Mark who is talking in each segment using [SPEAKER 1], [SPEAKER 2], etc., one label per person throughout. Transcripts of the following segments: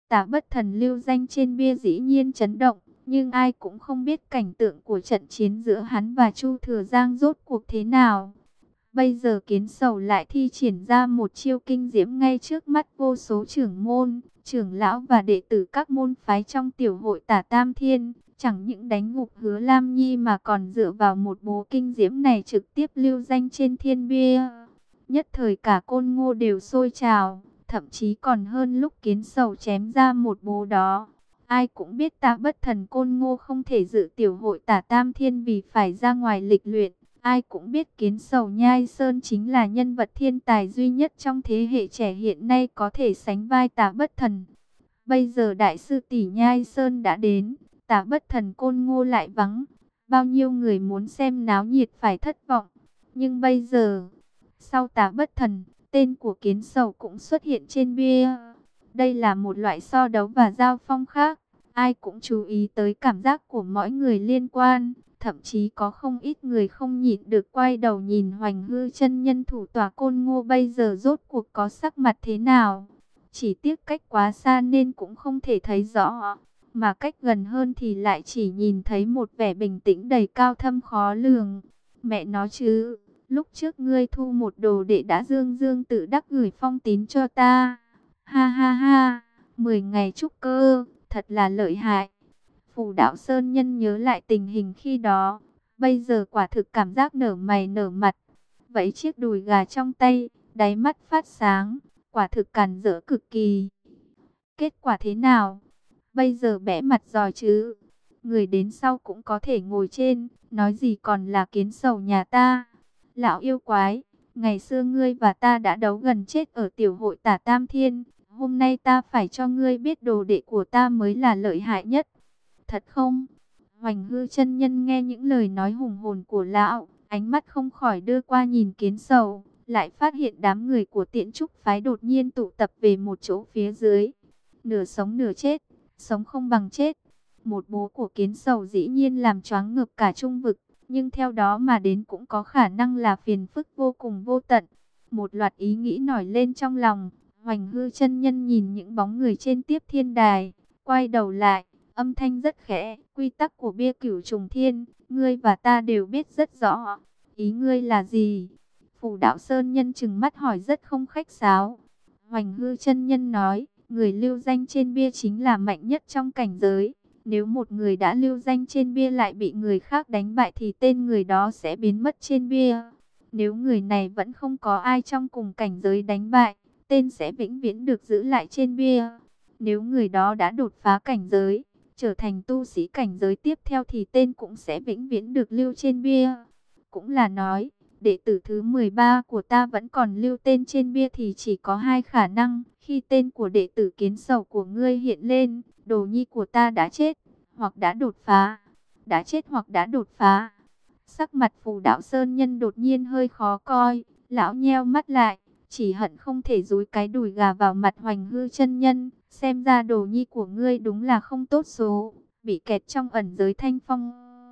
[SPEAKER 1] Tả Bất Thần lưu danh trên bia dĩ nhiên chấn động, nhưng ai cũng không biết cảnh tượng của trận chiến giữa hắn và Chu Thừa Giang rốt cuộc thế nào. Bây giờ Kiến Sầu lại thi triển ra một chiêu kinh diễm ngay trước mắt vô số trưởng môn, trưởng lão và đệ tử các môn phái trong tiểu hội Tả Tam Thiên. Chẳng những đánh ngục Hứa Lam Nhi mà còn dựa vào một bố kinh diễm này trực tiếp lưu danh trên thiên bia. Nhất thời cả Côn Ngô đều sôi trào, thậm chí còn hơn lúc Kiến Sầu chém ra một bố đó. Ai cũng biết Tả Bất Thần Côn Ngô không thể dự tiểu hội Tả Tam Thiên vì phải ra ngoài lịch luyện. Ai cũng biết Kiến Sầu Nhai Sơn chính là nhân vật thiên tài duy nhất trong thế hệ trẻ hiện nay có thể sánh vai Tả Bất Thần. Bây giờ Đại sư tỷ Nhai Sơn đã đến, Tả Bất Thần Côn Ngô lại vắng. Bao nhiêu người muốn xem náo nhiệt phải thất vọng. Nhưng bây giờ, sau Tả Bất Thần, tên của Kiến Sầu cũng xuất hiện trên bia. Đây là một loại so đấu và giao phong khác. Ai cũng chú ý tới cảm giác của mọi người liên quan. Thậm chí có không ít người không nhịn được quay đầu nhìn Hoành Hư chân nhân thủ tọa Côn Ngô bây giờ rốt cuộc có sắc mặt thế nào. Chỉ tiếc cách quá xa nên cũng không thể thấy rõ. Mà cách gần hơn thì lại chỉ nhìn thấy một vẻ bình tĩnh đầy cao thâm khó lường. Mẹ nó chứ, lúc trước ngươi thu một đồ đệ đã dương dương tự đắc gửi phong tín cho ta. Ha ha ha, 10 ngày trúc cơ, thật là lợi hại. Phù Đạo Sơn Nhân nhớ lại tình hình khi đó, bây giờ quả thực cảm giác nở mày nở mặt. Vẫy chiếc đùi gà trong tay, đáy mắt phát sáng, quả thực càn rỡ cực kỳ. Kết quả thế nào? Bây giờ bẽ mặt rồi chứ. Người đến sau cũng có thể ngồi trên, nói gì còn là Kiến Sầu nhà ta. Lão yêu quái, ngày xưa ngươi và ta đã đấu gần chết ở tiểu hội Tả Tam Thiên. Hôm nay ta phải cho ngươi biết đồ đệ của ta mới là lợi hại nhất. Thật không? Hoành Hư chân nhân nghe những lời nói hùng hồn của lão, ánh mắt không khỏi đưa qua nhìn Kiến Sầu, lại phát hiện đám người của Tiễn Trúc phái đột nhiên tụ tập về một chỗ phía dưới. Nửa sống nửa chết, sống không bằng chết. Một bố của Kiến Sầu dĩ nhiên làm choáng ngợp cả trung vực, nhưng theo đó mà đến cũng có khả năng là phiền phức vô cùng vô tận. Một loạt ý nghĩ nổi lên trong lòng, Hoành Hư chân nhân nhìn những bóng người trên tiếp thiên đài, quay đầu lại, âm thanh rất khẽ, quy tắc của bia cửu trùng thiên, ngươi và ta đều biết rất rõ. Ý ngươi là gì? Phù Đạo Sơn nhân trừng mắt hỏi rất không khách sáo. Hoành Hư chân nhân nói, người lưu danh trên bia chính là mạnh nhất trong cảnh giới. Nếu một người đã lưu danh trên bia lại bị người khác đánh bại thì tên người đó sẽ biến mất trên bia. Nếu người này vẫn không có ai trong cùng cảnh giới đánh bại, tên sẽ vĩnh viễn được giữ lại trên bia. Nếu người đó đã đột phá cảnh giới, trở thành tu sĩ cảnh giới tiếp theo thì tên cũng sẽ vĩnh viễn được lưu trên bia. Cũng là nói, đệ tử thứ 13 của ta vẫn còn lưu tên trên bia thì chỉ có hai khả năng. Khi tên của đệ tử Kiến Sầu của ngươi hiện lên, đồ nhi của ta đã chết, hoặc đã đột phá. Đã chết hoặc đã đột phá. Sắc mặt Phù Đạo Sơn nhân đột nhiên hơi khó coi, lão nheo mắt lại, chỉ hận không thể dúi cái đùi gà vào mặt Hoành Hư chân nhân. Xem ra đồ nhi của ngươi đúng là không tốt số, bị kẹt trong ẩn giới Thanh Phong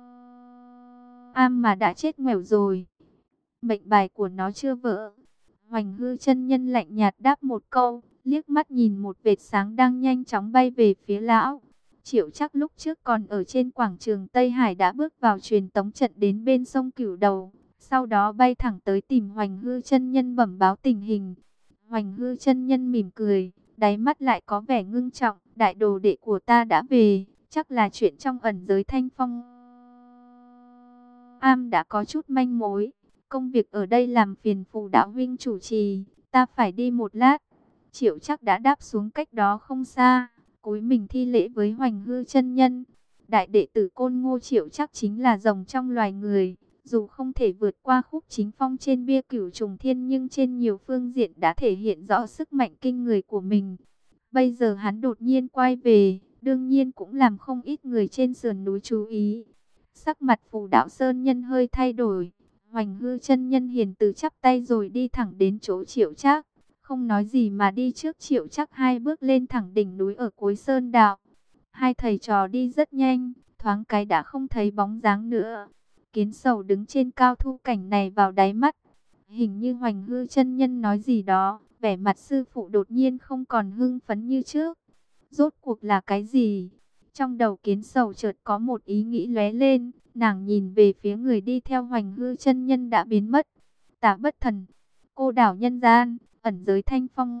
[SPEAKER 1] Am mà đã chết ngoẻo rồi. Mệnh bài của nó chưa vỡ. Hoành Hư chân nhân lạnh nhạt đáp một câu, liếc mắt nhìn một vệt sáng đang nhanh chóng bay về phía lão. Triệu Trắc lúc trước còn ở trên quảng trường Tây Hải đã bước vào truyền tống trận đến bên sông Cửu Đầu, sau đó bay thẳng tới tìm Hoành Hư chân nhân bẩm báo tình hình. Hoành Hư chân nhân mỉm cười, đáy mắt lại có vẻ ngưng trọng. Đại đồ đệ của ta đã về, chắc là chuyện trong ẩn giới Thanh Phong Am đã có chút manh mối. Công việc ở đây làm phiền Phù đạo huynh chủ trì, ta phải đi một lát. Triệu Trắc đã đáp xuống cách đó không xa, cúi mình thi lễ với Hoành Hư chân nhân. Đại đệ tử Côn Ngô Triệu Trắc chính là rồng trong loài người, dù không thể vượt qua khúc chính phong trên bia cửu trùng thiên nhưng trên nhiều phương diện đã thể hiện rõ sức mạnh kinh người của mình. Bây giờ hắn đột nhiên quay về, đương nhiên cũng làm không ít người trên sườn núi chú ý. Sắc mặt Phù Đạo Sơn nhân hơi thay đổi. Hoành Hư chân nhân hiền từ chắp tay rồi đi thẳng đến chỗ Triệu Trác, không nói gì mà đi trước Triệu Trác hai bước lên thẳng đỉnh núi ở cuối sơn đạo. Hai thầy trò đi rất nhanh, thoáng cái đã không thấy bóng dáng nữa. Kiến Sầu đứng trên cao thu cảnh này vào đáy mắt. Hình như Hoành Hư chân nhân nói gì đó, vẻ mặt sư phụ đột nhiên không còn hưng phấn như trước. Rốt cuộc là cái gì? Trong đầu Kiến Sầu chợt có một ý nghĩ lóe lên, nàng nhìn về phía người đi theo Hoành Hư chân nhân đã biến mất. Tả Bất Thần, cô đảo nhân gian, ẩn giới Thanh Phong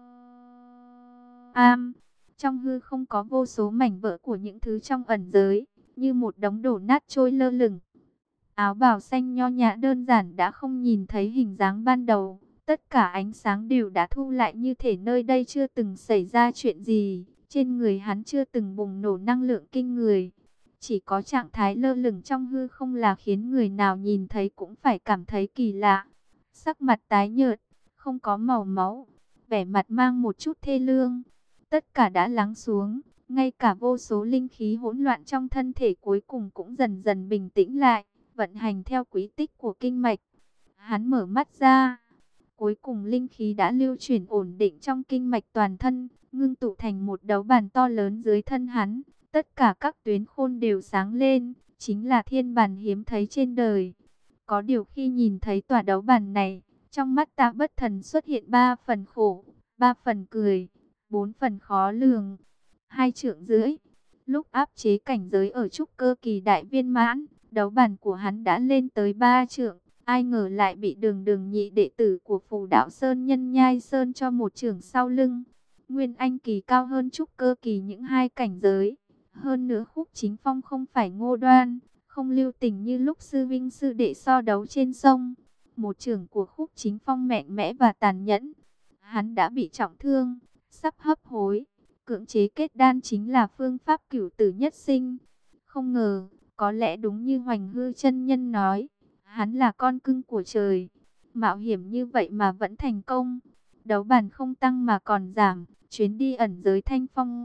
[SPEAKER 1] Am. Trong hư không có vô số mảnh vỡ của những thứ trong ẩn giới, như một đống đổ nát trôi lơ lửng. Áo bào xanh nho nhã đơn giản đã không nhìn thấy hình dáng ban đầu. Tất cả ánh sáng đều đã thu lại như thể nơi đây chưa từng xảy ra chuyện gì. Trên người hắn chưa từng bùng nổ năng lượng kinh người. Chỉ có trạng thái lơ lửng trong hư không là khiến người nào nhìn thấy cũng phải cảm thấy kỳ lạ. Sắc mặt tái nhợt, không có màu máu, vẻ mặt mang một chút thê lương. Tất cả đã lắng xuống, ngay cả vô số linh khí hỗn loạn trong thân thể cuối cùng cũng dần dần bình tĩnh lại, vận hành theo quy tích của kinh mạch. Hắn mở mắt ra, cuối cùng linh khí đã lưu chuyển ổn định trong kinh mạch toàn thân, ngưng tụ thành một đấu bàn to lớn dưới thân hắn. Tất cả các tuyến khôn đều sáng lên, chính là thiên bàn hiếm thấy trên đời. Có điều khi nhìn thấy tòa đấu bàn này, trong mắt Tạ Bất Thần xuất hiện 3 phần khổ, 3 phần cười, 4 phần khó lường. 2,5 trượng. Lúc áp chế cảnh giới ở trúc cơ kỳ đại viên mãn, đấu bàn của hắn đã lên tới 3 trượng. Ai ngờ lại bị Đường Đường nhị đệ tử của Phù Đạo Sơn Nhân Nhai Sơn cho một chưởng sau lưng. Nguyên Anh kỳ cao hơn trúc cơ kỳ những 2 cảnh giới. Hơn nữa Khúc Chính Phong không phải ngô đoan, không lưu tình như lúc sư vinh sư đệ so đấu trên sông. Một chưởng của Khúc Chính Phong mạnh mẽ và tàn nhẫn. Hắn đã bị trọng thương, sắp hấp hối. Cưỡng chế kết đan chính là phương pháp cửu tử nhất sinh. Không ngờ, có lẽ đúng như Hoành Hư chân nhân nói, hắn là con cưng của trời. Mạo hiểm như vậy mà vẫn thành công. Đấu bàn không tăng mà còn giảm, chuyến đi ẩn giới Thanh Phong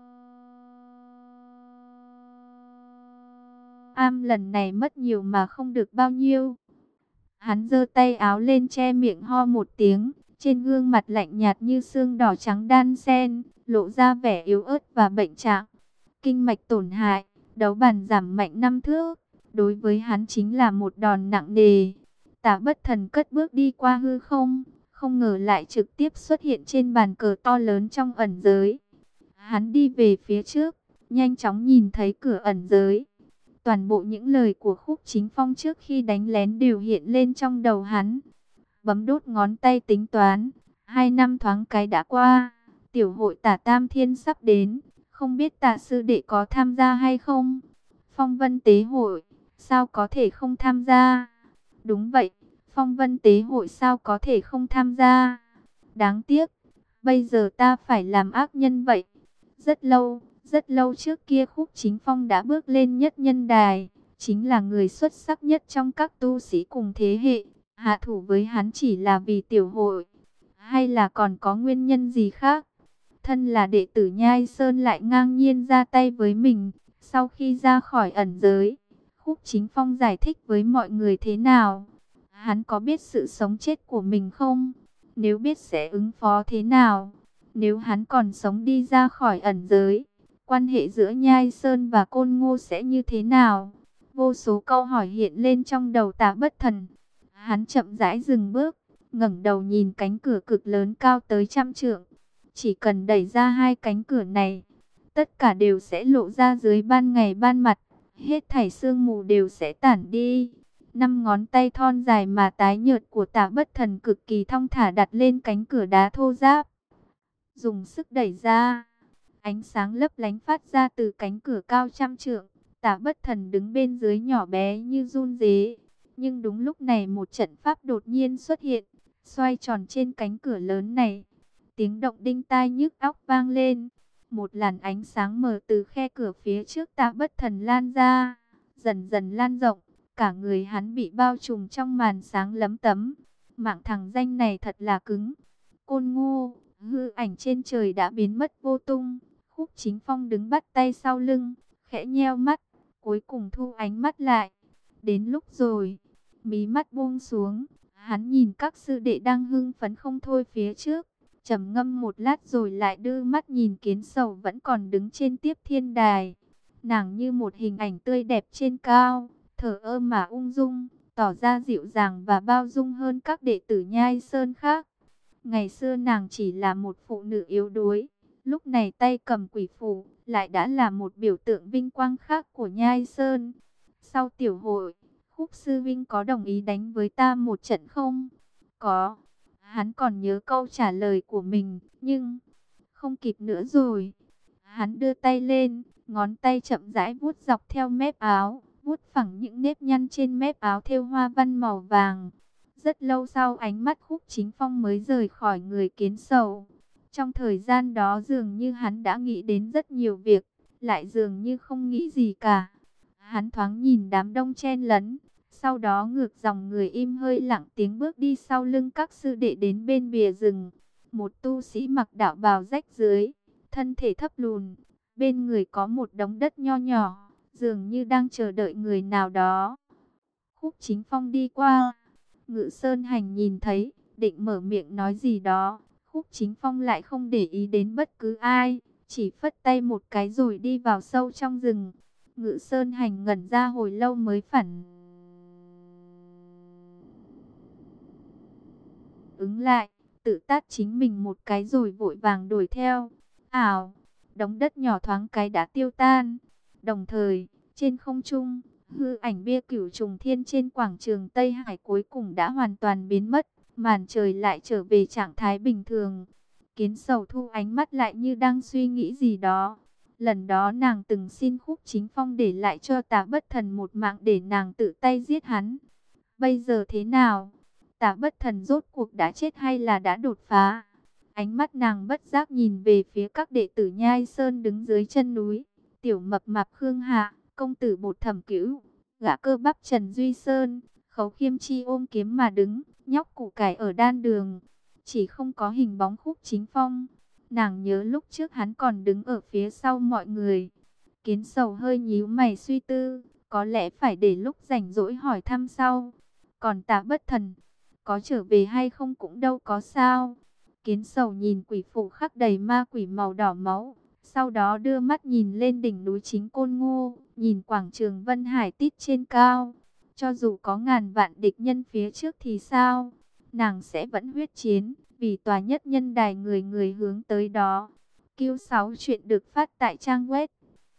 [SPEAKER 1] Am lần này mất nhiều mà không được bao nhiêu. Hắn giơ tay áo lên che miệng ho một tiếng, trên gương mặt lạnh nhạt như xương đỏ trắng đan xen, lộ ra vẻ yếu ớt và bệnh trạng. Kinh mạch tổn hại, đấu bàn giảm mạnh 5 thước, đối với hắn chính là một đòn nặng nề. Tả Bất Thần cất bước đi qua hư không, không ngờ lại trực tiếp xuất hiện trên bàn cờ to lớn trong ẩn giới. Hắn đi về phía trước, nhanh chóng nhìn thấy cửa ẩn giới. Toàn bộ những lời của Khúc Chính Phong trước khi đánh lén đều hiện lên trong đầu hắn. Bấm đốt ngón tay tính toán, 2 năm thoáng cái đã qua, tiểu hội Tả Tam Thiên sắp đến, không biết Tả sư đệ có tham gia hay không? Phong Vân Tế hội, sao có thể không tham gia? Đúng vậy, Phong Vân Tế hội sao có thể không tham gia? Đáng tiếc, bây giờ ta phải làm ác nhân vậy. Rất lâu trước kia Khúc Chính Phong đã bước lên nhất nhân đài, chính là người xuất sắc nhất trong các tu sĩ cùng thế hệ. Hạ thủ với hắn chỉ là vì tiểu hội, hay là còn có nguyên nhân gì khác? Thân là đệ tử Nhai Sơn lại ngang nhiên ra tay với mình. Sau khi ra khỏi ẩn giới, Khúc Chính Phong giải thích với mọi người thế nào? Hắn có biết sự sống chết của mình không? Nếu biết sẽ ứng phó thế nào? Nếu hắn còn sống đi ra khỏi ẩn giới, quan hệ giữa Nhai Sơn và Côn Ngô sẽ như thế nào? Vô số câu hỏi hiện lên trong đầu Tả Bất Thần. Hắn chậm rãi dừng bước, ngẩng đầu nhìn cánh cửa cực lớn cao tới 100 trượng. Chỉ cần đẩy ra 2 cánh cửa này, tất cả đều sẽ lộ ra dưới ban ngày ban mặt, hết thảy sương mù đều sẽ tản đi. 5 ngón tay thon dài mà tái nhợt của Tả Bất Thần cực kỳ thong thả đặt lên cánh cửa đá thô ráp, dùng sức đẩy ra. Ánh sáng lấp lánh phát ra từ cánh cửa cao 100 trượng. Tả Bất Thần đứng bên dưới nhỏ bé như giun dế. Nhưng đúng lúc này một trận pháp đột nhiên xuất hiện, xoay tròn trên cánh cửa lớn này. Tiếng động đinh tai nhức óc vang lên. Một làn ánh sáng mờ từ khe cửa phía trước Tả Bất Thần lan ra, dần dần lan rộng. Cả người hắn bị bao trùm trong màn sáng lấm tấm. Mạng thằng danh này thật là cứng. Côn Ngô, hư ảnh trên trời đã biến mất vô tung. Khúc Chính Phong đứng bắt tay sau lưng, khẽ nheo mắt, cuối cùng thu ánh mắt lại. Đến lúc rồi, mí mắt buông xuống, hắn nhìn các sư đệ đang hưng phấn không thôi phía trước, trầm ngâm một lát rồi lại đưa mắt nhìn Kiến Sầu vẫn còn đứng trên Tiếp Thiên Đài. Nàng như một hình ảnh tươi đẹp trên cao, thờ ơ mà ung dung, tỏ ra dịu dàng và bao dung hơn các đệ tử Nhai Sơn khác. Ngày xưa nàng chỉ là một phụ nữ yếu đuối, Lúc này tay cầm quỷ phù lại đã là một biểu tượng vinh quang khác của Nhai Sơn. Sau tiểu hội, Khúc sư vinh có đồng ý đánh với ta một trận không? Có. Hắn còn nhớ câu trả lời của mình, nhưng không kịp nữa rồi. Hắn đưa tay lên, ngón tay chậm rãi vuốt dọc theo mép áo, vuốt phẳng những nếp nhăn trên mép áo thêu hoa văn màu vàng. Rất lâu sau ánh mắt Khúc Chính Phong mới rời khỏi người Kiến Sầu. Trong thời gian đó dường như hắn đã nghĩ đến rất nhiều việc, lại dường như không nghĩ gì cả. Hắn thoáng nhìn đám đông chen lấn, sau đó ngược dòng người im hơi lặng tiếng bước đi sau lưng các sư đệ đến bên bìa rừng. Một tu sĩ mặc đạo bào rách rưới, thân thể thấp lùn, bên người có một đống đất nho nhỏ, dường như đang chờ đợi người nào đó. Khúc Chính Phong đi qua, Ngự Sơn Hành nhìn thấy, định mở miệng nói gì đó. Khúc Chính Phong lại không để ý đến bất cứ ai, chỉ phất tay một cái rồi đi vào sâu trong rừng. Ngự Sơn Hành ngẩn ra hồi lâu mới phản ứng lại, tự tát chính mình một cái rồi vội vàng đuổi theo. Ảo, đống đất nhỏ thoáng cái đã tiêu tan. Đồng thời, trên không trung, hư ảnh bia Cửu Trùng Thiên trên quảng trường Tây Hải cuối cùng đã hoàn toàn biến mất, màn trời lại trở về trạng thái bình thường. Kiến Sầu thu ánh mắt lại như đang suy nghĩ gì đó. Lần đó nàng từng xin Khúc Chính Phong để lại cho Tả Bất Thần một mạng để nàng tự tay giết hắn. Bây giờ thế nào? Tả Bất Thần rốt cuộc đã chết hay là đã đột phá? Ánh mắt nàng bất giác nhìn về phía các đệ tử Nhai Sơn đứng dưới chân núi. Tiểu Mập Mạp Khương Hạ, công tử Bột Thẩm Cửu, gã cơ bắp Trần Duy Sơn, Khấu Khiêm Chi ôm kiếm mà đứng, nhóc củ cải ở đan đường. Chỉ không có hình bóng Khúc Chính Phong. Nàng nhớ lúc trước hắn còn đứng ở phía sau mọi người. Kiến Sầu hơi nhíu mày suy tư, có lẽ phải để lúc rảnh rỗi hỏi thăm sau. Còn Tả Bất Thần, có trở về hay không cũng đâu có sao. Kiến Sầu nhìn quỷ phủ khắc đầy ma quỷ màu đỏ máu, sau đó đưa mắt nhìn lên đỉnh núi Chính Côn Ngô, nhìn quảng trường Vân Hải tít trên cao. Cho dù có ngàn vạn địch nhân phía trước thì sao? Nàng sẽ vẫn huyết chiến, vì tòa nhất nhân đài người người hướng tới đó. Q6 chuyện được phát tại trang web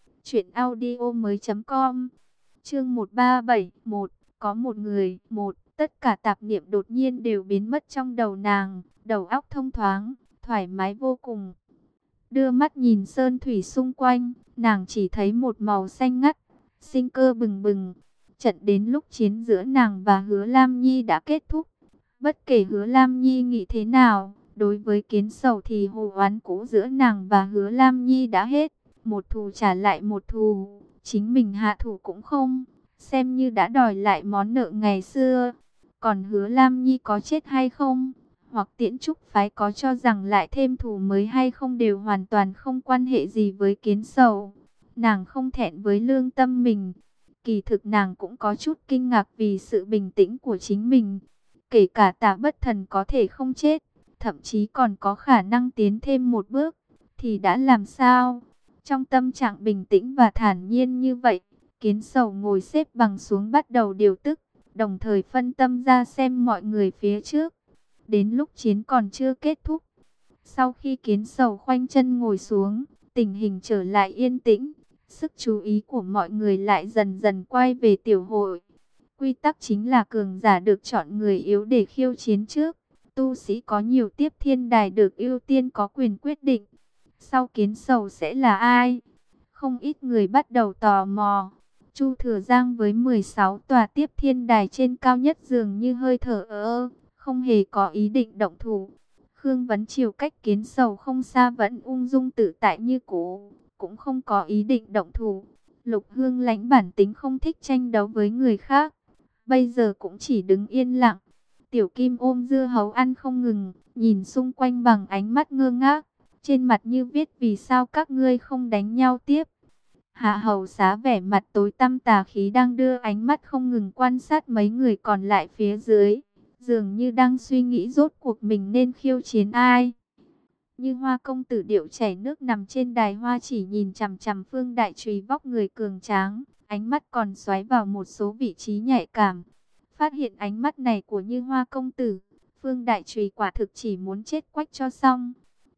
[SPEAKER 1] truyệnaudiomoi.com. Chương 1371, có một người, tất cả tạp niệm đột nhiên đều biến mất trong đầu nàng, đầu óc thông thoáng, thoải mái vô cùng. Đưa mắt nhìn sơn thủy xung quanh, nàng chỉ thấy một màu xanh ngắt, sinh cơ bừng bừng. Trận đến lúc chiến giữa nàng và Hứa Lam Nhi đã kết thúc. Bất kể Hứa Lam Nhi nghĩ thế nào, đối với Kiến Sầu thì hồ oán cũ giữa nàng và Hứa Lam Nhi đã hết. Một thù trả lại một thù, chính mình hạ thủ cũng không, xem như đã đòi lại món nợ ngày xưa. Còn Hứa Lam Nhi có chết hay không, hoặc Tiễn Trúc phái có cho rằng lại thêm thù mới hay không đều hoàn toàn không quan hệ gì với Kiến Sầu. Nàng không thẹn với lương tâm mình. Kỳ thực nàng cũng có chút kinh ngạc vì sự bình tĩnh của chính mình. Kể cả Tả Bất Thần có thể không chết, thậm chí còn có khả năng tiến thêm một bước, thì đã làm sao? Trong tâm trạng bình tĩnh và thản nhiên như vậy, Kiến Sầu ngồi xếp bằng xuống bắt đầu điều tức, đồng thời phân tâm ra xem mọi người phía trước. Đến lúc chiến còn chưa kết thúc, sau khi Kiến Sầu khoanh chân ngồi xuống, tình hình trở lại yên tĩnh, sức chú ý của mọi người lại dần dần quay về tiểu hội. Quy tắc chính là cường giả được chọn người yếu để khiêu chiến trước. Tu sĩ có nhiều tiếp thiên đài được ưu tiên có quyền quyết định. Sau Kiến Sầu sẽ là ai? Không ít người bắt đầu tò mò. Chu Thừa Giang với 16 tòa tiếp thiên đài trên cao nhất dường như hơi thở ơ, không hề có ý định động thủ. Khương Vấn Triều cách Kiến Sầu không xa vẫn ung dung tự tại như cũ, cũng không có ý định động thủ. Lục Hương Lãnh bản tính không thích tranh đấu với người khác, bây giờ cũng chỉ đứng yên lặng. Tiểu Kim ôm dưa hấu ăn không ngừng, nhìn xung quanh bằng ánh mắt ngơ ngác, trên mặt như viết vì sao các ngươi không đánh nhau tiếp. Hạ Hầu Xá vẻ mặt tối tăm tà khí đang đưa ánh mắt không ngừng quan sát mấy người còn lại phía dưới, dường như đang suy nghĩ rốt cuộc mình nên khiêu chiến ai. Như Hoa công tử điệu chảy nước nằm trên đài hoa chỉ nhìn chằm chằm Phương Đại Trùy vóc người cường tráng, ánh mắt còn xoáy vào một số vị trí nhạy cảm. Phát hiện ánh mắt này của Như Hoa công tử, Phương Đại Trùy quả thực chỉ muốn chết quách cho xong.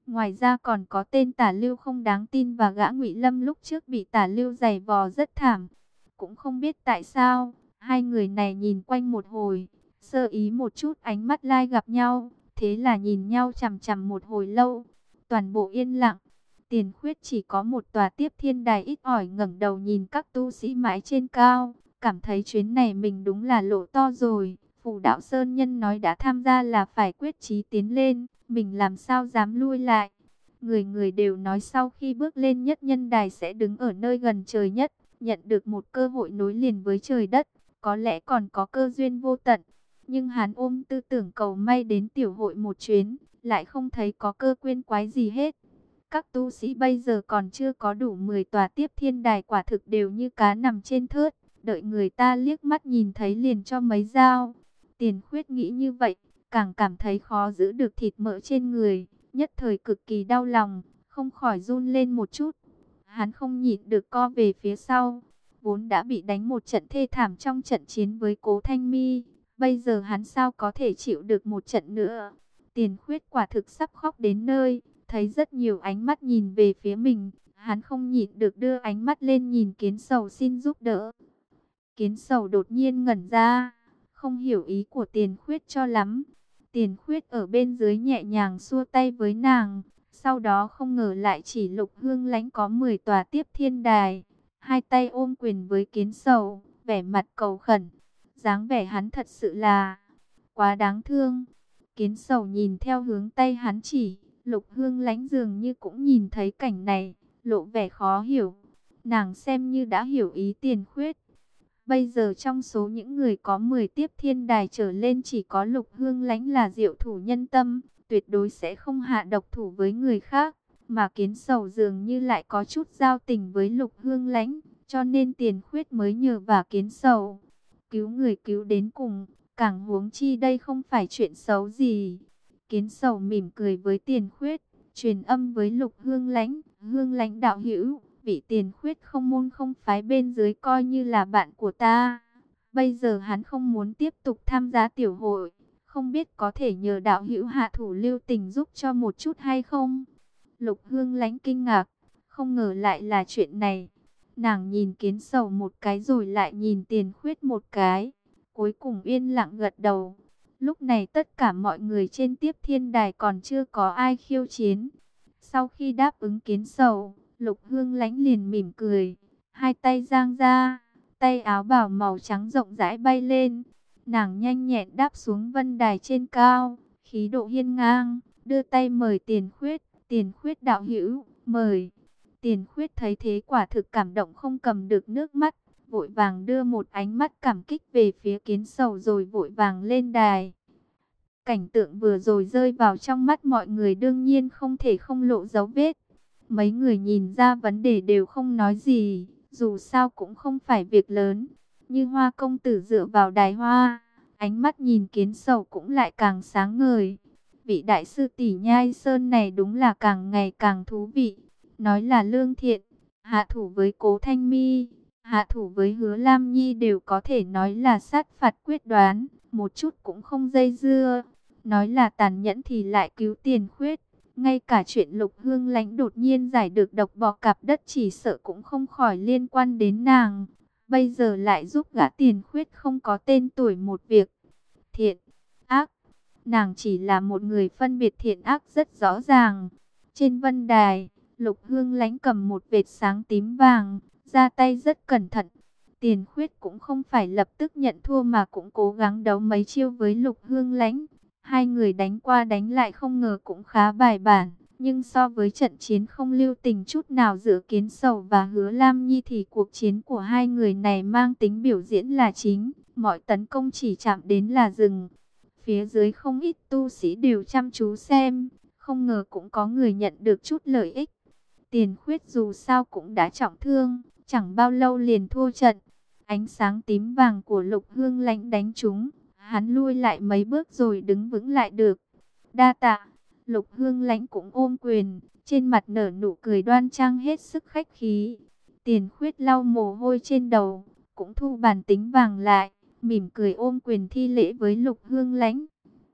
[SPEAKER 1] Ngoài ra còn có tên Tả Lưu không đáng tin và gã Ngụy Lâm lúc trước bị Tả Lưu giày vò rất thảm. Cũng không biết tại sao, hai người này nhìn quanh một hồi, sơ ý một chút ánh mắt lai gặp nhau, thế là nhìn nhau chằm chằm một hồi lâu, toàn bộ yên lặng. Tiền Khuyết chỉ có một tòa tiếp thiên đài ít ỏi ngẩng đầu nhìn các tu sĩ mãi trên cao, cảm thấy chuyến này mình đúng là lộ to rồi. Phù Đạo Sơn Nhân nói đã tham gia là phải quyết chí tiến lên, mình làm sao dám lui lại. Người người đều nói sau khi bước lên nhất nhân đài sẽ đứng ở nơi gần trời nhất, nhận được một cơ hội nối liền với trời đất, có lẽ còn có cơ duyên vô tận. Nhưng hắn ôm tư tưởng cầu may đến tiểu hội một chuyến, lại không thấy có cơ quyên quái gì hết. Các tu sĩ bây giờ còn chưa có đủ 10 tòa tiếp thiên đài, quả thực đều như cá nằm trên thớt, đợi người ta liếc mắt nhìn thấy liền cho mấy dao. Tiền Khuyết nghĩ như vậy, càng cảm thấy khó giữ được thịt mỡ trên người, nhất thời cực kỳ đau lòng, không khỏi run lên một chút. Hắn không nhịn được co về phía sau, vốn đã bị đánh một trận thê thảm trong trận chiến với Cố Thanh Mi, bây giờ hắn sao có thể chịu được một trận nữa. Tiền Khuyết quả thực sắp khóc đến nơi, thấy rất nhiều ánh mắt nhìn về phía mình, hắn không nhịn được đưa ánh mắt lên nhìn Kiến Sầu xin giúp đỡ. Kiến Sầu đột nhiên ngẩn ra, không hiểu ý của Tiền Khuyết cho lắm. Tiền Khuyết ở bên dưới nhẹ nhàng xua tay với nàng, sau đó không ngờ lại chỉ Lục Hương Lãnh có 10 tòa tiếp thiên đài, hai tay ôm quyền với Kiến Sầu, vẻ mặt cầu khẩn. Dáng vẻ hắn thật sự là quá đáng thương. Kiến Sầu nhìn theo hướng tay hắn chỉ, Lục Hương Lãnh dường như cũng nhìn thấy cảnh này, lộ vẻ khó hiểu. Nàng xem như đã hiểu ý Tiền Khuyết. Bây giờ trong số những người có 10 tiếp thiên đài trở lên chỉ có Lục Hương Lãnh là diệu thủ nhân tâm, tuyệt đối sẽ không hạ độc thủ với người khác. Mà Kiến Sầu dường như lại có chút giao tình với Lục Hương Lãnh, cho nên Tiền Khuyết mới nhờ vả Kiến Sầu. Cứu người cứu đến cùng, càng huống chi đây không phải chuyện xấu gì. Kiến Sầu mỉm cười với Tiền Khuyết, truyền âm với Lục Hương Lãnh, Hương Lãnh đạo hữu, vị Tiền Khuyết không môn không phái bên dưới coi như là bạn của ta. Bây giờ hắn không muốn tiếp tục tham gia tiểu hội, không biết có thể nhờ đạo hữu hạ thủ lưu tình giúp cho một chút hay không? Lục Hương Lãnh kinh ngạc, không ngờ lại là chuyện này. Nàng nhìn Kiến Sầu một cái rồi lại nhìn Tiền Khuyết một cái, cuối cùng yên lặng gật đầu. Lúc này tất cả mọi người trên tiếp thiên đài còn chưa có ai khiêu chiến. Sau khi đáp ứng Kiến Sầu, Lục Hương Lãnh liền mỉm cười, hai tay giang ra, tay áo bào màu trắng rộng rãi bay lên. Nàng nhanh nhẹn đáp xuống vân đài trên cao, khí độ hiên ngang, đưa tay mời Tiền Khuyết, Tiền Khuyết đạo hữu, mời. Tiền Khuyết thấy thế quả thực cảm động không cầm được nước mắt, vội vàng đưa một ánh mắt cảm kích về phía Kiến Sầu rồi vội vàng lên đài. Cảnh tượng vừa rồi rơi vào trong mắt mọi người đương nhiên không thể không lộ dấu vết. Mấy người nhìn ra vấn đề đều không nói gì, dù sao cũng không phải việc lớn. Như Hoa công tử dựa vào đài hoa, ánh mắt nhìn Kiến Sầu cũng lại càng sáng ngời. Vị đại sư tỷ Nhai Sơn này đúng là càng ngày càng thú vị. Nói là lương thiện, hạ thủ với Cố Thanh Mi, hạ thủ với Hứa Lam Nhi đều có thể nói là sát phạt quyết đoán, một chút cũng không dây dưa. Nói là tàn nhẫn thì lại cứu Tiền Khuyết. Ngay cả chuyện Lục Hương Lãnh đột nhiên giải được độc bò cạp đất chỉ sợ cũng không khỏi liên quan đến nàng. Bây giờ lại giúp gã Tiền Khuyết không có tên tuổi một việc. Thiện, ác, nàng chỉ là một người phân biệt thiện ác rất rõ ràng. Trên vân đài, Lục Hương Lãnh cầm một vệt sáng tím vàng, ra tay rất cẩn thận. Tiền Khuyết cũng không phải lập tức nhận thua mà cũng cố gắng đấu mấy chiêu với Lục Hương Lãnh. Hai người đánh qua đánh lại không ngờ cũng khá bài bản, nhưng so với trận chiến không lưu tình chút nào giữa Kiến Sầu và Hứa Lam Nhi thì cuộc chiến của hai người này mang tính biểu diễn là chính, mọi tấn công chỉ chạm đến là dừng. Phía dưới không ít tu sĩ đều chăm chú xem, không ngờ cũng có người nhận được chút lợi ích. Tiền Khuyết dù sao cũng đã trọng thương, chẳng bao lâu liền thua trận. Ánh sáng tím vàng của Lục Hương Lãnh đánh trúng, hắn lui lại mấy bước rồi đứng vững lại được. Đa tạ. Lục Hương Lãnh cũng ôm quyền, trên mặt nở nụ cười đoan trang hết sức khách khí. Tiền Khuyết lau mồ hôi trên đầu, cũng thu bàn tính vàng lại, mỉm cười ôm quyền thi lễ với Lục Hương Lãnh.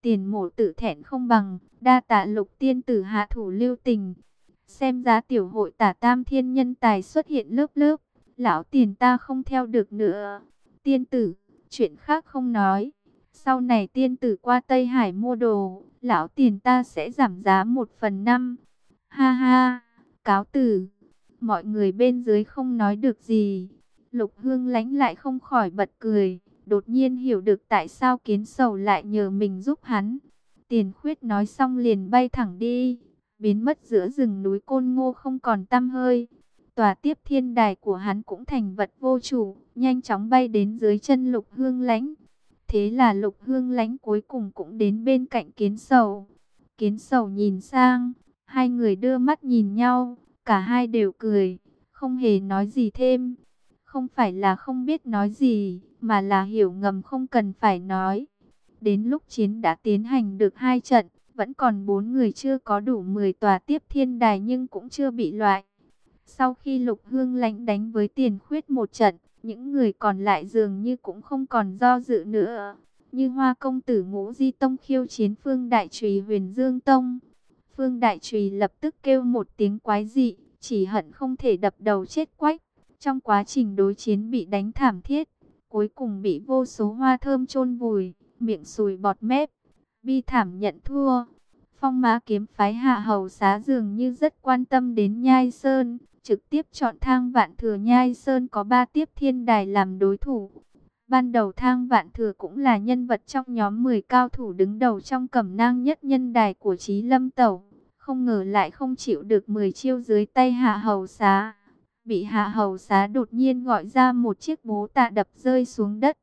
[SPEAKER 1] Tiền Mộ tự thẹn không bằng, đa tạ Lục tiên tử hạ thủ lưu tình. Xem ra tiểu hội tả tam thiên nhân tài xuất hiện lớp lớp, lão tiền ta không theo được nữa. Tiên tử, chuyện khác không nói. Sau này tiên tử qua Tây Hải mua đồ, lão tiền ta sẽ giảm giá 1/5. Ha ha, cáo từ. Mọi người bên dưới không nói được gì. Lục Hương Lánh lại không khỏi bật cười. Đột nhiên hiểu được tại sao Kiến Sầu lại nhờ mình giúp hắn. Tiền Khuyết nói xong liền bay thẳng đi, biến mất giữa rừng núi Côn Ngô không còn tăm hơi. Tòa tiếp thiên đài của hắn cũng thành vật vô chủ, nhanh chóng bay đến dưới chân Lục Hương Lánh. Thế là Lục Hương Lánh cuối cùng cũng đến bên cạnh Kiến Sầu. Kiến Sầu nhìn sang, hai người đưa mắt nhìn nhau, cả hai đều cười, không hề nói gì thêm. Không phải là không biết nói gì, mà là hiểu ngầm không cần phải nói. Đến lúc chiến đã tiến hành được 2 trận, vẫn còn 4 người chưa có đủ 10 tòa tiếp thiên đài nhưng cũng chưa bị loại. Sau khi Lục Hương Lánh đánh với Tiền Khuyết một trận, những người còn lại dường như cũng không còn do dự nữa. Như Hoa công tử Ngũ Di Tông khiêu chiến Phương Đại Trùy Huyền Dương Tông. Phương Đại Trùy lập tức kêu một tiếng quái dị, chỉ hận không thể đập đầu chết quách. Trong quá trình đối chiến bị đánh thảm thiết, cuối cùng bị vô số hoa thơm chôn vùi, miệng sùi bọt mép, bi thảm nhận thua. Phong Mã kiếm phái Hạ Hầu Xá dường như rất quan tâm đến Nhai Sơn, trực tiếp chọn Thang Vạn Thừa. Nhai Sơn có 3 tiếp thiên đài làm đối thủ. Ban đầu Thang Vạn Thừa cũng là nhân vật trong nhóm 10 cao thủ đứng đầu trong cẩm nang nhất nhân đài của Chí Lâm Tẩu. Không ngờ lại không chịu được 10 chiêu dưới tay Hạ Hầu Xá. Bị Hạ Hầu Xá đột nhiên gọi ra một chiếc bố tạ đập rơi xuống đất.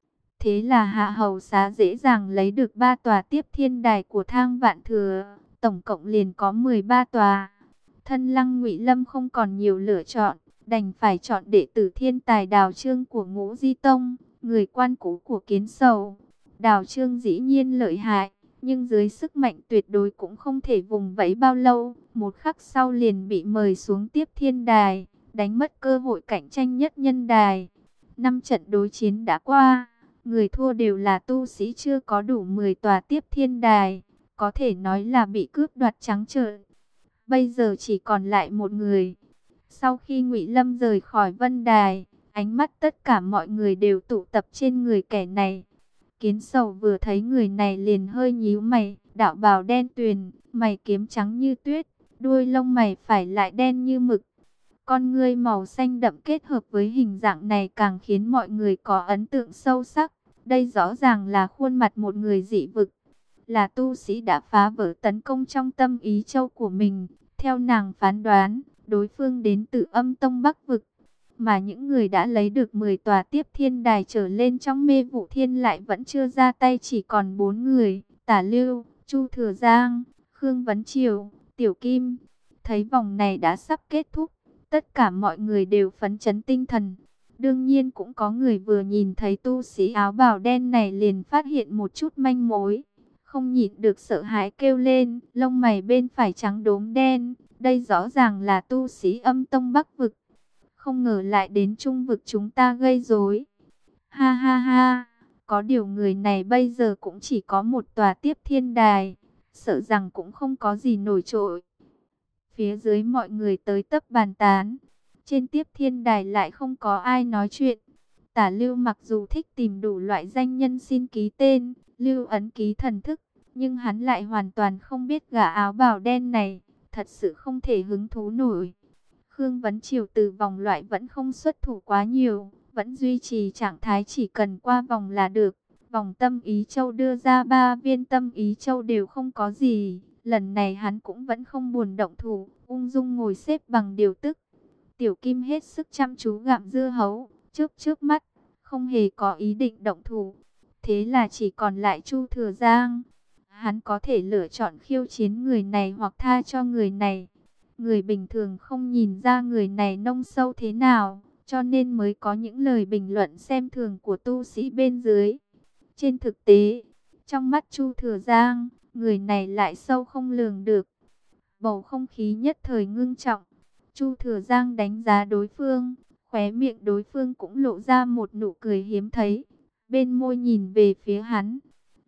[SPEAKER 1] Thế là Hạ Hầu Xá dễ dàng lấy được 3 tòa tiếp thiên đài của Thang Vạn Thừa, tổng cộng liền có 13 tòa. Thân Lăng Ngụy Lâm không còn nhiều lựa chọn, đành phải chọn đệ tử thiên tài Đào Trương của Ngũ Di Tông, người quan cũ của Kiến Sầu. Đào Trương dĩ nhiên lợi hại, nhưng dưới sức mạnh tuyệt đối cũng không thể vùng vẫy bao lâu, một khắc sau liền bị mời xuống tiếp thiên đài, đánh mất cơ hội cạnh tranh nhất nhân đài. 5 trận đối chiến đã qua, người thua đều là tu sĩ chưa có đủ 10 tòa tiếp thiên đài, có thể nói là bị cướp đoạt trắng trợn. Bây giờ chỉ còn lại một người. Sau khi Ngụy Lâm rời khỏi Vân Đài, ánh mắt tất cả mọi người đều tụ tập trên người kẻ này. Kiến Sầu vừa thấy người này liền hơi nhíu mày, đạo bào đen tuyền, mày kiếm trắng như tuyết, đuôi lông mày phải lại đen như mực. Con ngươi màu xanh đậm kết hợp với hình dạng này càng khiến mọi người có ấn tượng sâu sắc. Đây rõ ràng là khuôn mặt một người dị vực, là tu sĩ đã phá vỡ tấn công trong Tâm Ý Châu của mình. Theo nàng phán đoán, đối phương đến từ Âm Tông Bắc vực, mà những người đã lấy được 10 tòa tiếp thiên đài trở lên trong Mê Vụ Thiên lại vẫn chưa ra tay, chỉ còn 4 người: Tả Lưu, Chu Thừa Giang, Khương Vấn Triều, Tiểu Kim. Thấy vòng này đã sắp kết thúc, tất cả mọi người đều phấn chấn tinh thần. Đương nhiên cũng có người vừa nhìn thấy tu sĩ áo bào đen này liền phát hiện một chút manh mối, không nhịn được sợ hãi kêu lên, lông mày bên phải trắng đốm đen, đây rõ ràng là tu sĩ Âm Tông Bắc vực. Không ngờ lại đến Trung vực chúng ta gây rối. Ha ha ha, có điều người này bây giờ cũng chỉ có một tòa tiếp thiên đài, sợ rằng cũng không có gì nổi trội. Phía dưới mọi người tới tấp bàn tán, trên tiếp thiên đài lại không có ai nói chuyện. Tả Lưu mặc dù thích tìm đủ loại danh nhân xin ký tên, lưu ấn ký thần thức, nhưng hắn lại hoàn toàn không biết gã áo bào đen này, thật sự không thể hứng thú nổi. Khương Vấn Triều từ vòng loại vẫn không xuất thủ quá nhiều, vẫn duy trì trạng thái chỉ cần qua vòng là được. Vòng Tâm Ý Châu đưa ra 3 viên Tâm Ý Châu đều không có gì, lần này hắn cũng vẫn không buồn động thủ, ung dung ngồi xếp bằng điều tức. Tiểu Kim hết sức chăm chú gặm dưa hấu, chớp mắt, không hề có ý định động thủ. Thế là chỉ còn lại Chu Thừa Giang. Hắn có thể lựa chọn khiêu chiến người này hoặc tha cho người này. Người bình thường không nhìn ra người này nông sâu thế nào, cho nên mới có những lời bình luận xem thường của tu sĩ bên dưới. Trên thực tế, trong mắt Chu Thừa Giang, người này lại sâu không lường được. Bầu không khí nhất thời ngưng trọng. Chu Thừa Giang đánh giá đối phương, khóe miệng đối phương cũng lộ ra một nụ cười hiếm thấy. Bên môi nhìn về phía hắn.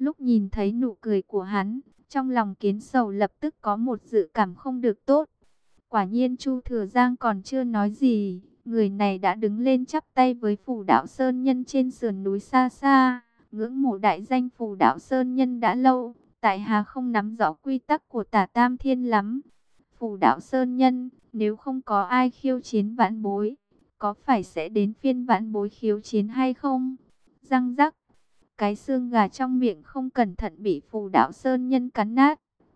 [SPEAKER 1] Lúc nhìn thấy nụ cười của hắn, trong lòng Kiến Sầu lập tức có một dự cảm không được tốt. Quả nhiên Chu Thừa Giang còn chưa nói gì, người này đã đứng lên chắp tay với Phù Đạo Sơn Nhân trên sườn núi xa xa, ngưỡng mộ đại danh Phù Đạo Sơn Nhân đã lâu, tại hạ không nắm rõ quy tắc của Tả Tam Thiên lắm. Phù Đạo Sơn Nhân, nếu không có ai khiêu chiến vãn bối, có phải sẽ đến phiên vãn bối khiêu chiến hay không? Răng rắc, cái xương gà trong miệng không cẩn thận bị Phù Đạo Sơn Nhân cắn nát.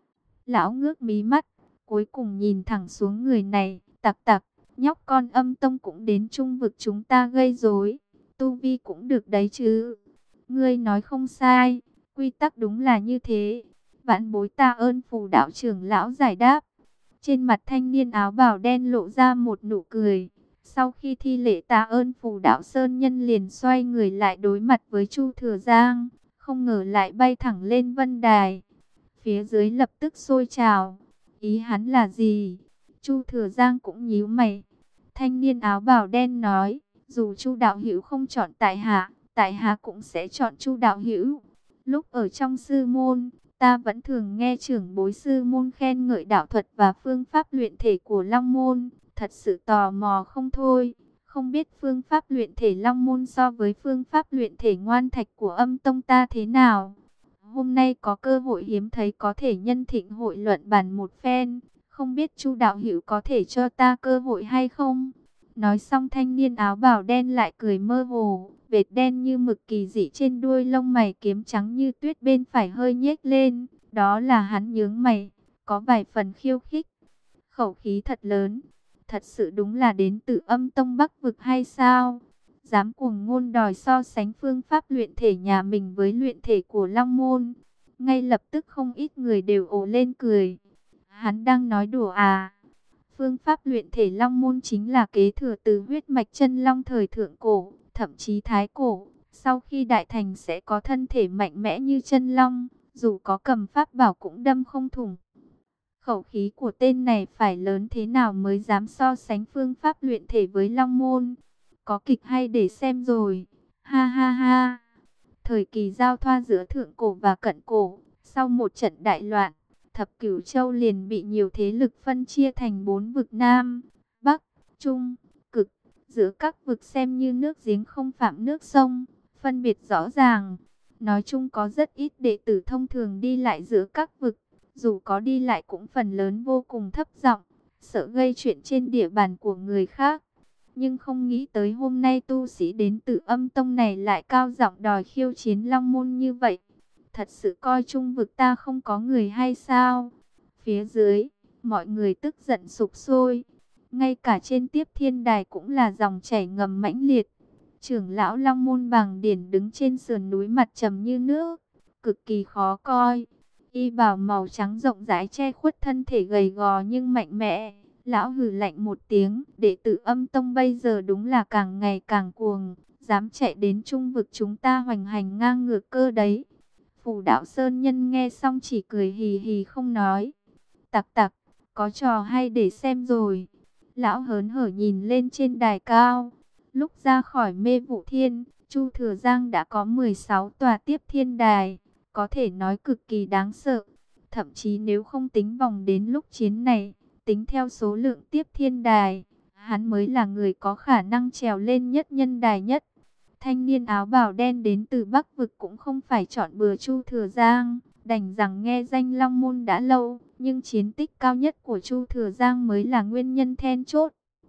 [SPEAKER 1] Lão ngước mí mắt, cuối cùng nhìn thẳng xuống người này, tặc tặc, nhóc con Âm Tông cũng đến trung vực chúng ta gây rối, tu vi cũng được đấy chứ. Ngươi nói không sai, quy tắc đúng là như thế. Vãn bối tạ ơn Phù Đạo trưởng lão giải đáp. Trên mặt thanh niên áo bào đen lộ ra một nụ cười. Sau khi thi lễ tạ ơn Phù Đạo Sơn Nhân liền xoay người lại đối mặt với Chu Thừa Giang, không ngờ lại bay thẳng lên vân đài. Phía dưới lập tức sôi trào. Ý hắn là gì? Chu Thừa Giang cũng nhíu mày. Thanh niên áo bào đen nói, dù Chu đạo hữu không chọn tại hạ cũng sẽ chọn Chu đạo hữu. Lúc ở trong sư môn, ta vẫn thường nghe trưởng bối sư môn khen ngợi đạo thuật và phương pháp luyện thể của Long môn, thật sự tò mò không thôi. Không biết phương pháp luyện thể Long môn so với phương pháp luyện thể Ngoan Thạch của Âm tông ta thế nào? Hôm nay có cơ hội hiếm thấy có thể nhân thịnh hội luận bàn một phen, không biết Chu đạo hữu có thể cho ta cơ hội hay không? Nói xong thanh niên áo bào đen lại cười mơ hồ, vệt đen như mực kỳ dị trên đuôi lông mày kiếm trắng như tuyết bên phải hơi nhếch lên, đó là hắn nhướng mày, có vài phần khiêu khích. Khẩu khí thật lớn, thật sự đúng là đến từ Âm tông Bắc vực hay sao? Dám cuồng ngôn đòi so sánh phương pháp luyện thể nhà mình với luyện thể của Long môn. Ngay lập tức không ít người đều ồ lên cười. Hắn đang nói đùa à? Phương pháp luyện thể Long môn chính là kế thừa từ huyết mạch chân long thời thượng cổ, thậm chí thái cổ. Sau khi đại thành sẽ có thân thể mạnh mẽ như chân long, dù có cầm pháp bảo cũng đâm không thủng. Khẩu khí của tên này phải lớn thế nào mới dám so sánh phương pháp luyện thể với Long môn? Có kịch hay để xem rồi. Ha ha ha. Thời kỳ giao thoa giữa thượng cổ và cận cổ, sau một trận đại loạn, Thập Cửu Châu liền bị nhiều thế lực phân chia thành 4 vực Nam, Bắc, Trung, Cực. Giữa các vực xem như nước giếng không phạm nước sông, phân biệt rõ ràng. Nói chung có rất ít đệ tử thông thường đi lại giữa các vực, dù có đi lại cũng phần lớn vô cùng thấp giọng, sợ gây chuyện trên địa bàn của người khác. Nhưng không nghĩ tới hôm nay tu sĩ đến từ Âm tông này lại cao giọng đòi khiêu chiến Long môn như vậy. Thật sự coi trung vực ta không có người hay sao? Phía dưới, mọi người tức giận sục sôi. Ngay cả trên Tiếp Thiên Đài cũng là dòng chảy ngầm mãnh liệt. Trưởng lão Long môn Bàng Điển đứng trên sườn núi mặt trầm như nước, cực kỳ khó coi. Y bào màu trắng rộng rãi che khuất thân thể gầy gò nhưng mạnh mẽ. Lão hừ lạnh một tiếng, đệ tử Âm tông bây giờ đúng là càng ngày càng cuồng, dám chạy đến trung vực chúng ta hoành hành ngang ngược cơ đấy. Phù Đạo Sơn Nhân nghe xong chỉ cười hì hì không nói. Tặc tặc, có trò hay để xem rồi. Lão hớn hở nhìn lên trên đài cao. Lúc ra khỏi Mê Vụ Thiên, Chu Thừa Giang đã có 16 tòa Tiếp Thiên Đài, có thể nói cực kỳ đáng sợ. Thậm chí nếu không tính vòng đến lúc chiến này, tính theo số lượng Tiếp Thiên Đài, hắn mới là người có khả năng trèo lên nhất nhân đài nhất. Thanh niên áo bào đen đến từ Bắc vực cũng không phải chọn bừa Chu Thừa Giang, đành rằng nghe danh Long môn đã lâu, nhưng chiến tích cao nhất của Chu Thừa Giang mới là nguyên nhân then chốt.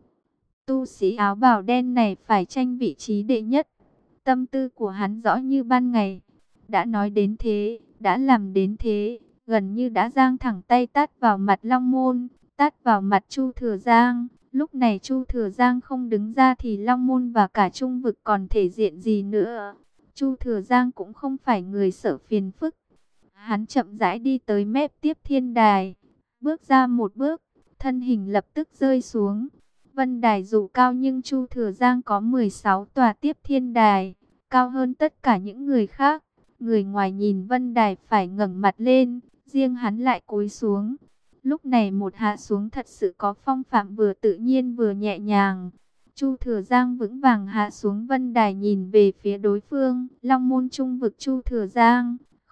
[SPEAKER 1] Tu sĩ áo bào đen này phải tranh vị trí đệ nhất. Tâm tư của hắn rõ như ban ngày. Đã nói đến thế, đã làm đến thế, gần như đã giang thẳng tay tát vào mặt Long môn, tát vào mặt Chu Thừa Giang. Lúc này Chu Thừa Giang không đứng ra thì Long môn và cả trung vực còn thể diện gì nữa. Chu Thừa Giang cũng không phải người sợ phiền phức. Hắn chậm rãi đi tới mép Tiếp Thiên Đài, bước ra một bước, thân hình lập tức rơi xuống. Vân đài dù cao nhưng Chu Thừa Giang có 16 tòa Tiếp Thiên Đài, cao hơn tất cả những người khác. Người ngoài nhìn vân đài phải ngẩng mặt lên, riêng hắn lại cúi xuống. Lúc này một hạ xuống thật sự có phong phạm, vừa tự nhiên vừa nhẹ nhàng. Chu Thừa Giang vững vàng hạ xuống vân đài nhìn về phía đối phương, Long môn trung vực Chu Thừa Giang.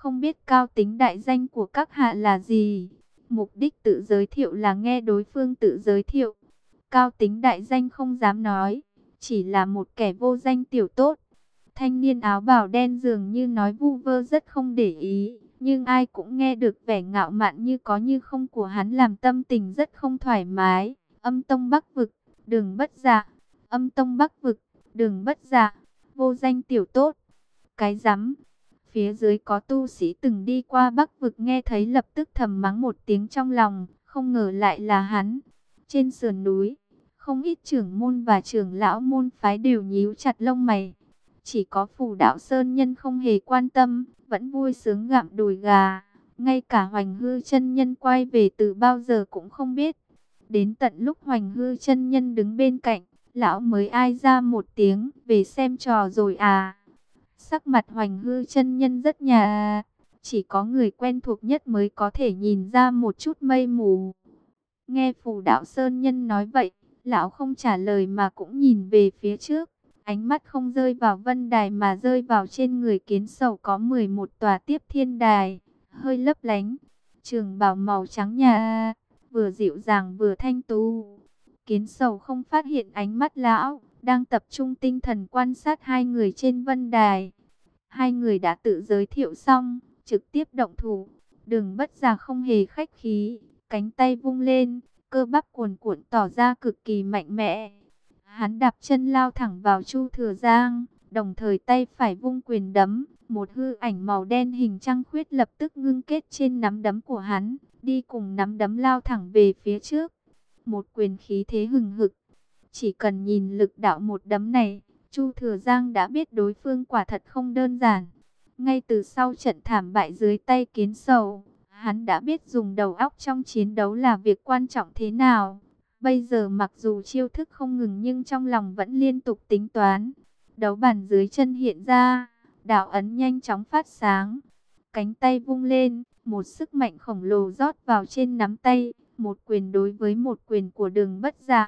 [SPEAKER 1] không biết cao tính đại danh của các hạ là gì. Mục đích tự giới thiệu là nghe đối phương tự giới thiệu. Cao tính đại danh không dám nói, chỉ là một kẻ vô danh tiểu tốt. Thanh niên áo bào đen dường như nói vu vơ rất không để ý, nhưng ai cũng nghe được vẻ ngạo mạn như có như không của hắn làm tâm tình rất không thoải mái. Âm tông Bắc vực, Đường Bất Dạ. Âm tông Bắc vực, Đường Bất Dạ. Vô danh tiểu tốt. Cái rắm. Phía dưới có tu sĩ từng đi qua Bắc vực nghe thấy lập tức thầm mắng một tiếng trong lòng, không ngờ lại là hắn. Trên sườn núi, không ít trưởng môn và trưởng lão môn phái đều nhíu chặt lông mày. Chỉ có Phù Đạo Sơn Nhân không hề quan tâm, vẫn vui sướng gặm đùi gà. Ngay cả Hoành Hư chân nhân quay về từ bao giờ cũng không biết. Đến tận lúc Hoành Hư chân nhân đứng bên cạnh, lão mới ai ra một tiếng, về xem trò rồi à. Sắc mặt Hoành Hư chân nhân rất nhạt, chỉ có người quen thuộc nhất mới có thể nhìn ra một chút mây mù. Nghe Phù Đạo Sơn Nhân nói vậy, lão không trả lời mà cũng nhìn về phía trước. Ánh mắt không rơi vào vân đài mà rơi vào trên người Kiến Sầu có 11 tòa tiếp thiên đài, hơi lấp lánh. Trường bào màu trắng nhà, vừa dịu dàng vừa thanh tú. Kiến Sầu không phát hiện ánh mắt lão, đang tập trung tinh thần quan sát hai người trên vân đài. Hai người đã tự giới thiệu xong, trực tiếp động thủ. Đường Bất Dạ không hề khách khí, cánh tay vung lên, cơ bắp cuồn cuộn tỏ ra cực kỳ mạnh mẽ. Hắn đạp chân lao thẳng vào Chu Thừa Giang, đồng thời tay phải vung quyền đấm, một hư ảnh màu đen hình trăng khuyết lập tức ngưng kết trên nắm đấm của hắn, đi cùng nắm đấm lao thẳng về phía trước. Một quyền khí thế hừng hực, chỉ cần nhìn lực đạo một đấm này, Chu Thừa Giang đã biết đối phương quả thật không đơn giản. Ngay từ sau trận thảm bại dưới tay Kiến Sầu, hắn đã biết dùng đầu óc trong chiến đấu là việc quan trọng thế nào. Bây giờ mặc dù chiêu thức không ngừng nhưng trong lòng vẫn liên tục tính toán. Đấu bàn dưới chân hiện ra, đạo ấn nhanh chóng phát sáng. Cánh tay vung lên, một sức mạnh khổng lồ rót vào trên nắm tay. Một quyền đối với một quyền của Đường Bất Dạ.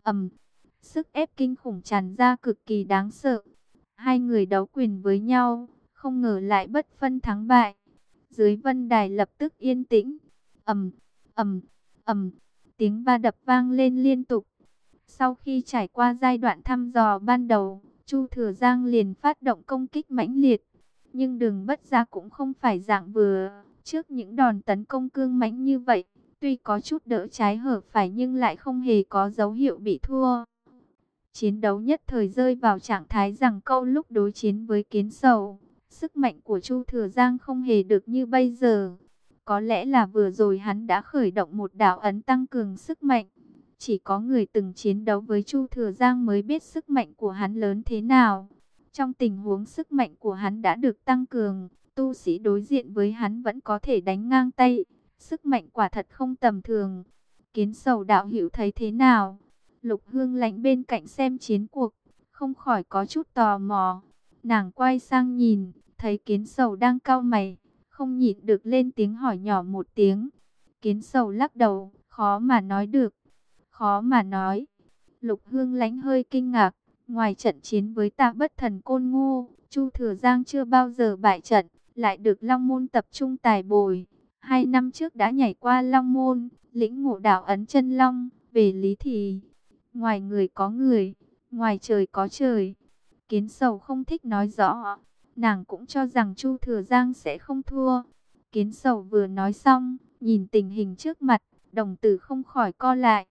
[SPEAKER 1] Sức ép kinh khủng tràn ra cực kỳ đáng sợ. Hai người đấu quyền với nhau, không ngờ lại bất phân thắng bại. Dưới vân đài lập tức yên tĩnh. ầm ầm ầm, tiếng va đập vang lên liên tục. Sau khi trải qua giai đoạn thăm dò ban đầu, Chu Thừa Giang liền phát động công kích mãnh liệt. Nhưng Đường Bất Dạ cũng không phải dạng vừa. Trước những đòn tấn công cương mãnh như vậy, tuy có chút đỡ trái hở phải nhưng lại không hề có dấu hiệu bị thua. Chiến đấu nhất thời rơi vào trạng thái giằng co lúc đối chiến với Kiến Sầu. Sức mạnh của Chu Thừa Giang không hề được như bây giờ. Có lẽ là vừa rồi hắn đã khởi động một đạo ấn tăng cường sức mạnh. Chỉ có người từng chiến đấu với Chu Thừa Giang mới biết sức mạnh của hắn lớn thế nào. Trong tình huống sức mạnh của hắn đã được tăng cường, tu sĩ đối diện với hắn vẫn có thể đánh ngang tay. Sức mạnh quả thật không tầm thường. Kiến Sầu đạo hữu thấy thế nào? Lục Hương Lãnh bên cạnh xem chiến cuộc, không khỏi có chút tò mò. Nàng quay sang nhìn, thấy Kiến Sầu đang cau mày, không nhịn được lên tiếng hỏi nhỏ một tiếng. Kiến Sầu lắc đầu, khó mà nói được, khó mà nói. Lục Hương Lãnh hơi kinh ngạc, ngoài trận chiến với Tạ Bất Thần Côn Ngô, Chu Thừa Giang chưa bao giờ bại trận, lại được Long Môn tập trung tài bồi. 2 năm trước đã nhảy qua Long Môn, lĩnh ngộ đạo ấn chân long, về lý thì ngoài người có người, ngoài trời có trời. Kiến Sầu không thích nói rõ, nàng cũng cho rằng Chu Thừa Giang sẽ không thua. Kiến Sầu vừa nói xong, nhìn tình hình trước mặt, đồng tử không khỏi co lại.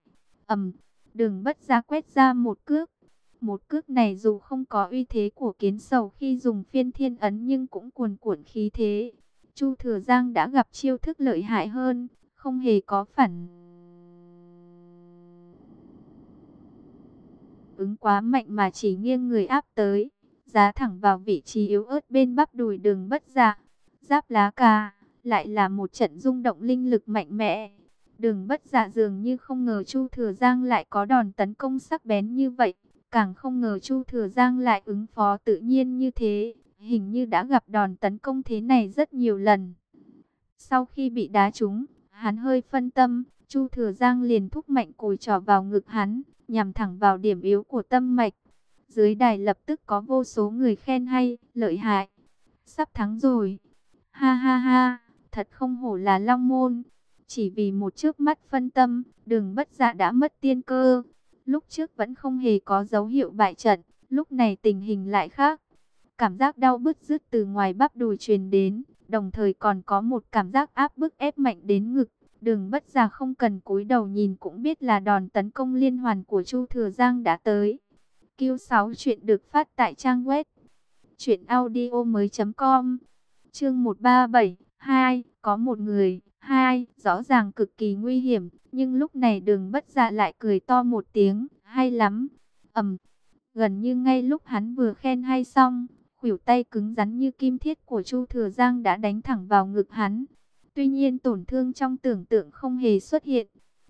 [SPEAKER 1] Đường Bất Dạ quét ra một cước. Một cước này dù không có uy thế của Kiến Sầu khi dùng Phiên Thiên Ấn nhưng cũng cuồn cuộn khí thế. Chu Thừa Giang đã gặp chiêu thức lợi hại hơn, không hề có phản ứng quá mạnh mà chỉ nghiêng người áp tới, giá thẳng vào vị trí yếu ớt bên bắp đùi Đường Bất Dạ. Giáp lá cà, lại là một trận rung động linh lực mạnh mẽ. Đường Bất Dạ dường như không ngờ Chu Thừa Giang lại có đòn tấn công sắc bén như vậy, càng không ngờ Chu Thừa Giang lại ứng phó tự nhiên như thế, hình như đã gặp đòn tấn công thế này rất nhiều lần. Sau khi bị đá trúng, hắn hơi phân tâm, Chu Thừa Giang liền thúc mạnh cùi trỏ vào ngực hắn, nhằm thẳng vào điểm yếu của tâm mạch. Dưới đài lập tức có vô số người khen hay, lợi hại, sắp thắng rồi. Ha ha ha, thật không hổ là Long Môn. Chỉ vì một chớp mắt phân tâm, Đường Bất Dạ đã mất tiên cơ. Lúc trước vẫn không hề có dấu hiệu bại trận, lúc này tình hình lại khác. Cảm giác đau bứt rứt từ ngoài bắp đùi truyền đến, đồng thời còn có một cảm giác áp bức ép mạnh đến ngực. Đường Bất Dạ không cần cúi đầu nhìn cũng biết là đòn tấn công liên hoàn của Chu Thừa Giang đã tới. Q6 chuyện được phát tại trang web truyệnaudiomoi.com. Chương 137, 2, có một người, hai, rõ ràng cực kỳ nguy hiểm, nhưng lúc này Đường Bất Dạ lại cười to một tiếng, hay lắm. Gần như ngay lúc hắn vừa khen hay xong, khuỷu tay cứng rắn như kim thiết của Chu Thừa Giang đã đánh thẳng vào ngực hắn. Tuy nhiên tổn thương trong tưởng tượng không hề xuất hiện.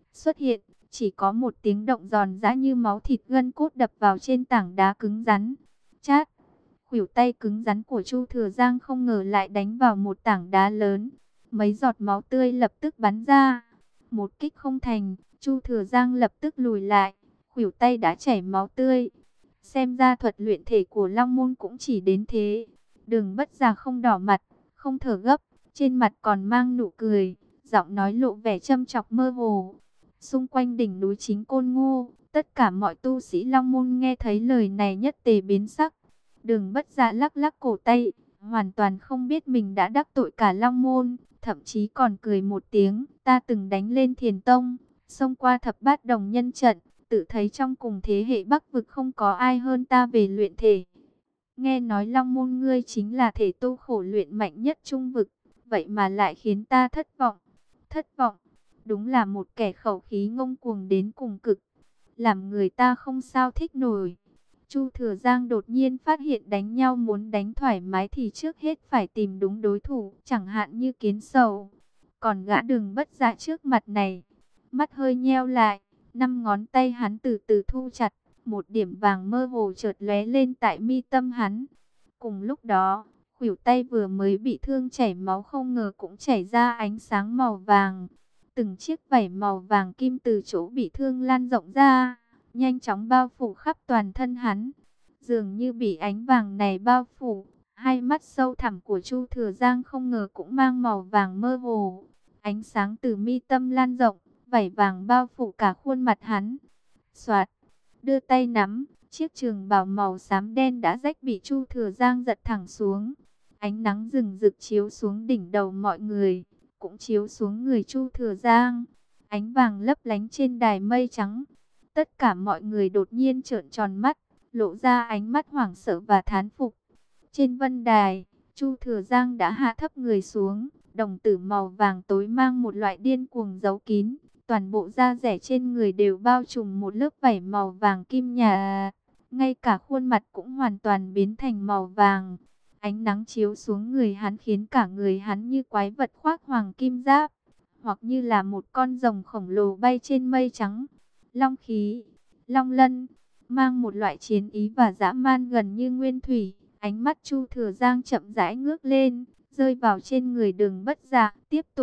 [SPEAKER 1] Chỉ có một tiếng động giòn giã như máu thịt gân cốt đập vào trên tảng đá cứng rắn. Chát! Khuỷu tay cứng rắn của Chu Thừa Giang không ngờ lại đánh vào một tảng đá lớn. Mấy giọt máu tươi lập tức bắn ra. Một kích không thành, Chu Thừa Giang lập tức lùi lại. Khuỷu tay đã chảy máu tươi. Xem ra thuật luyện thể của Long Môn cũng chỉ đến thế. Đường Bất Dạ không đỏ mặt, không thở gấp, trên mặt còn mang nụ cười, giọng nói lộ vẻ châm chọc mơ hồ. Xung quanh đỉnh núi Chính Côn Ngô, tất cả mọi tu sĩ Long Môn nghe thấy lời này nhất tề biến sắc. Đường Bất Dạ lắc lắc cổ tay, hoàn toàn không biết mình đã đắc tội cả Long Môn, thậm chí còn cười một tiếng. Ta từng đánh lên Thiền Tông, xông qua thập bát đồng nhân trận, tự thấy trong cùng thế hệ Bắc vực không có ai hơn ta về luyện thể. Nghe nói Long Môn ngươi chính là thể tu khổ luyện mạnh nhất Trung vực, vậy mà lại khiến ta thất vọng. Thất vọng, đúng là một kẻ khẩu khí ngông cuồng đến cùng cực, làm người ta không sao thích nổi. Chu Thừa Giang đột nhiên phát hiện đánh nhau muốn đánh thoải mái thì trước hết phải tìm đúng đối thủ, chẳng hạn như Kiến Sầu. Còn gã Đường Bất Dạ trước mặt này, mắt hơi nheo lại, 5 ngón tay hắn từ từ thu chặt, một điểm vàng mơ hồ chợt lóe lên tại mi tâm hắn. Cùng lúc đó, khuỷu tay vừa mới bị thương chảy máu không ngờ cũng chảy ra ánh sáng màu vàng. Từng chiếc vảy màu vàng kim từ chỗ bị thương lan rộng ra, nhanh chóng bao phủ khắp toàn thân hắn. Dường như bị ánh vàng này bao phủ, hai mắt sâu thẳm của Chu Thừa Giang không ngờ cũng mang màu vàng mơ hồ. Ánh sáng từ mi tâm lan rộng, vảy vàng bao phủ cả khuôn mặt hắn. Soạt, đưa tay nắm, chiếc trường bào màu xám đen đã rách bị Chu Thừa Giang giật thẳng xuống. Ánh nắng rừng rực chiếu xuống đỉnh đầu mọi người, cũng chiếu xuống người Chu Thừa Giang. Ánh vàng lấp lánh trên đài mây trắng. Tất cả mọi người đột nhiên trợn tròn mắt, lộ ra ánh mắt hoảng sợ và thán phục. Trên vân đài, Chu Thừa Giang đã hạ thấp người xuống, đồng tử màu vàng tối mang một loại điên cuồng giấu kín. Toàn bộ da dẻ trên người đều bao trùm một lớp vảy màu vàng kim nhạt. Ngay cả khuôn mặt cũng hoàn toàn biến thành màu vàng. Ánh nắng chiếu xuống người hắn khiến cả người hắn như quái vật khoác hoàng kim giáp, hoặc như là một con rồng khổng lồ bay trên mây trắng. Long khí, long lân, mang một loại chiến ý và dã man gần như nguyên thủy. Ánh mắt Chu Thừa Giang chậm rãi ngước lên, rơi vào trên người Đường Bất Dạ.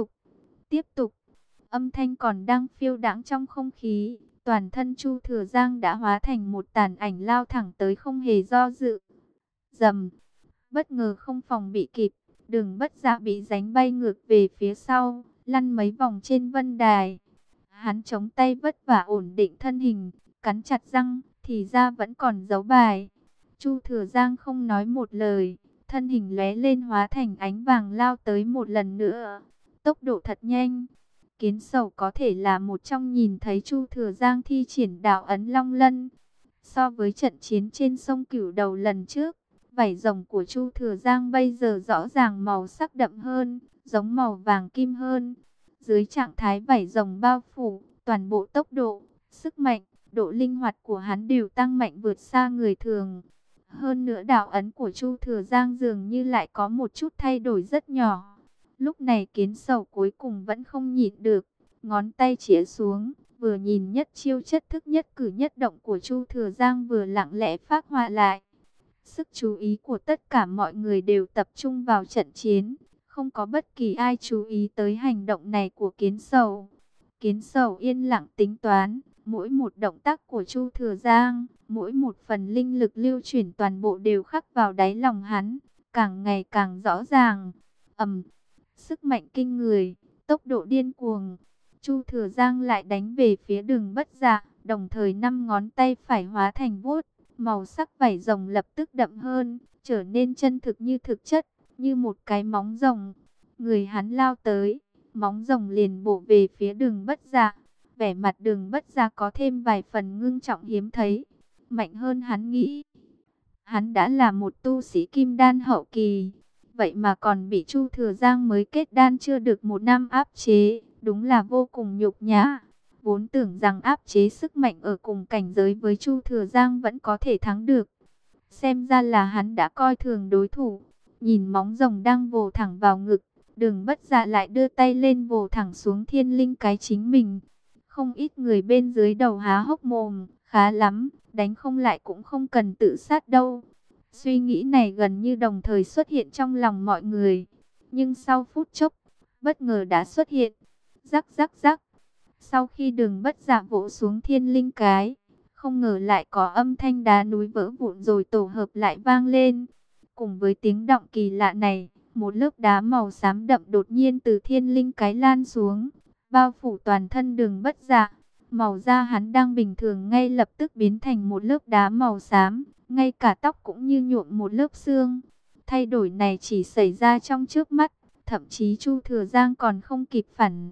[SPEAKER 1] Tiếp tục. Âm thanh còn đang phiêu đãng trong không khí. Toàn thân Chu Thừa Giang đã hóa thành một tàn ảnh lao thẳng tới không hề do dự. Rầm. Bất ngờ không phòng bị kịp, Đường Bất Dạ bị đánh bay ngược về phía sau, lăn mấy vòng trên vân đài. Hắn chống tay vất vả ổn định thân hình, cắn chặt răng, thì ra vẫn còn giấu bài. Chu Thừa Giang không nói một lời, thân hình lóe lên hóa thành ánh vàng lao tới một lần nữa. Tốc độ thật nhanh. Kiến Sầu có thể là một trong nhìn thấy Chu Thừa Giang thi triển đạo ấn Long Lân. So với trận chiến trên sông Cửu Đầu lần trước, vảy rồng của Chu Thừa Giang bây giờ rõ ràng màu sắc đậm hơn, giống màu vàng kim hơn. Dưới trạng thái vảy rồng bao phủ, toàn bộ tốc độ, sức mạnh, độ linh hoạt của hắn đều tăng mạnh vượt xa người thường. Hơn nữa đạo ấn của Chu Thừa Giang dường như lại có một chút thay đổi rất nhỏ. Lúc này Kiến Sầu cuối cùng vẫn không nhịn được, ngón tay chĩa xuống, vừa nhìn nhất chiêu chất thức nhất cử nhất động của Chu Thừa Giang vừa lặng lẽ phác họa lại. Sức chú ý của tất cả mọi người đều tập trung vào trận chiến, không có bất kỳ ai chú ý tới hành động này của Kiến Sầu. Kiến Sầu yên lặng tính toán, mỗi một động tác của Chu Thừa Giang, mỗi một phần linh lực lưu chuyển toàn bộ đều khắc vào đáy lòng hắn, càng ngày càng rõ ràng. sức mạnh kinh người, tốc độ điên cuồng. Chu Thừa Giang lại đánh về phía Đường Bất Dạ, đồng thời 5 ngón tay phải hóa thành vuốt, màu sắc vảy rồng lập tức đậm hơn, trở nên chân thực như thực chất, như một cái móng rồng. Người hắn lao tới, móng rồng liền bổ về phía Đường Bất Dạ. Vẻ mặt Đường Bất Dạ có thêm vài phần ngưng trọng hiếm thấy, mạnh hơn hắn nghĩ. Hắn đã là một tu sĩ kim đan hậu kỳ, vậy mà còn bị Chu Thừa Giang mới kết đan chưa được 1 năm áp chế, đúng là vô cùng nhục nhã. Vốn tưởng rằng áp chế sức mạnh ở cùng cảnh giới với Chu Thừa Giang vẫn có thể thắng được. Xem ra là hắn đã coi thường đối thủ. Nhìn móng rồng đang vồ thẳng vào ngực, Đường Bất Dạ lại đưa tay lên vồ thẳng xuống thiên linh cái chính mình. Không ít người bên dưới đầu há hốc mồm, khá lắm, đánh không lại cũng không cần tự sát đâu. Suy nghĩ này gần như đồng thời xuất hiện trong lòng mọi người. Nhưng sau phút chốc, bất ngờ đã xuất hiện. Rắc rắc rắc. Sau khi Đường Bất Dạ vỗ xuống thiên linh cái, không ngờ lại có âm thanh đá núi vỡ vụn rồi tổ hợp lại vang lên. Cùng với tiếng động kỳ lạ này, một lớp đá màu xám đậm đột nhiên từ thiên linh cái lan xuống, bao phủ toàn thân Đường Bất Dạ. Màu da hắn đang bình thường ngay lập tức biến thành một lớp đá màu xám, ngay cả tóc cũng như nhuộm một lớp xương. Thay đổi này chỉ xảy ra trong chớp mắt, thậm chí Chu Thừa Giang còn không kịp phản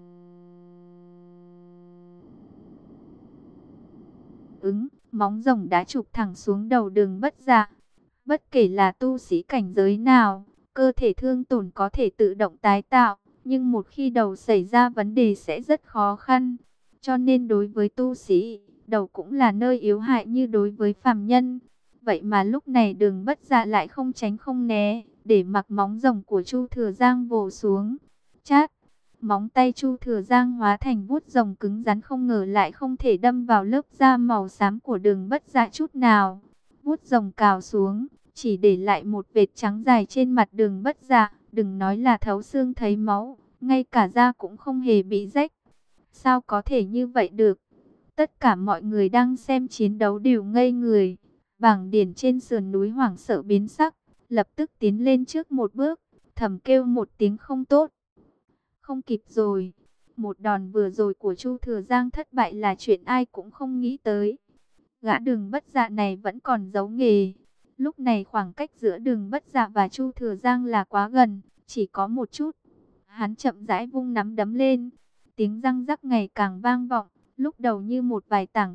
[SPEAKER 1] ứng, móng rồng đã chụp thẳng xuống đầu Đường Bất Dạ. Bất kể là tu sĩ cảnh giới nào, cơ thể thương tổn có thể tự động tái tạo, nhưng một khi đầu xảy ra vấn đề sẽ rất khó khăn. Cho nên đối với tu sĩ, đầu cũng là nơi yếu hại như đối với phàm nhân. Vậy mà lúc này Đường Bất Dạ lại không tránh không né, để mặc móng rồng của Chu Thừa Giang vồ xuống. Chát! Móng tay Chu Thừa Giang hóa thành vuốt rồng cứng rắn, không ngờ lại không thể đâm vào lớp da màu xám của Đường Bất Dạ chút nào. Vuốt rồng cào xuống, chỉ để lại một vệt trắng dài trên mặt Đường Bất Dạ. Đừng nói là thấu xương thấy máu, ngay cả da cũng không hề bị rách. Sao có thể như vậy được? Tất cả mọi người đang xem chiến đấu đều ngây người. Bảng điển trên sườn núi hoảng sợ biến sắc, lập tức tiến lên trước một bước, thầm kêu một tiếng không tốt. Không kịp rồi. Một đòn vừa rồi của Chu Thừa Giang thất bại là chuyện ai cũng không nghĩ tới. Gã Đường Bất Dạ này vẫn còn giấu nghề. Lúc này khoảng cách giữa Đường Bất Dạ và Chu Thừa Giang là quá gần, chỉ có một chút. Hắn chậm rãi vung nắm đấm lên. Tiếng răng rắc ngày càng vang vọng, lúc đầu như một vài tảng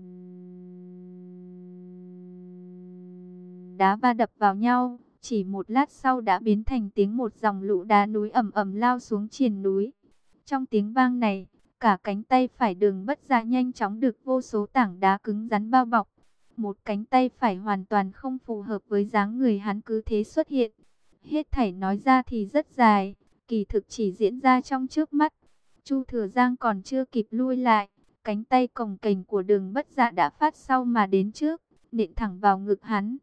[SPEAKER 1] đá va đập vào nhau, chỉ một lát sau đã biến thành tiếng một dòng lũ đá núi ầm ầm lao xuống triền núi. Trong tiếng vang này, cả cánh tay phải Đường Bất Dạ nhanh chóng được vô số tảng đá cứng rắn bao bọc. Một cánh tay phải hoàn toàn không phù hợp với dáng người hắn cứ thế xuất hiện. Hết thảy nói ra thì rất dài, kỳ thực chỉ diễn ra trong trước mắt. Chu Thừa Giang còn chưa kịp lui lại, cánh tay cồng kềnh của Đường Bất Dạ đã phát sau mà đến trước, nện thẳng vào ngực hắn.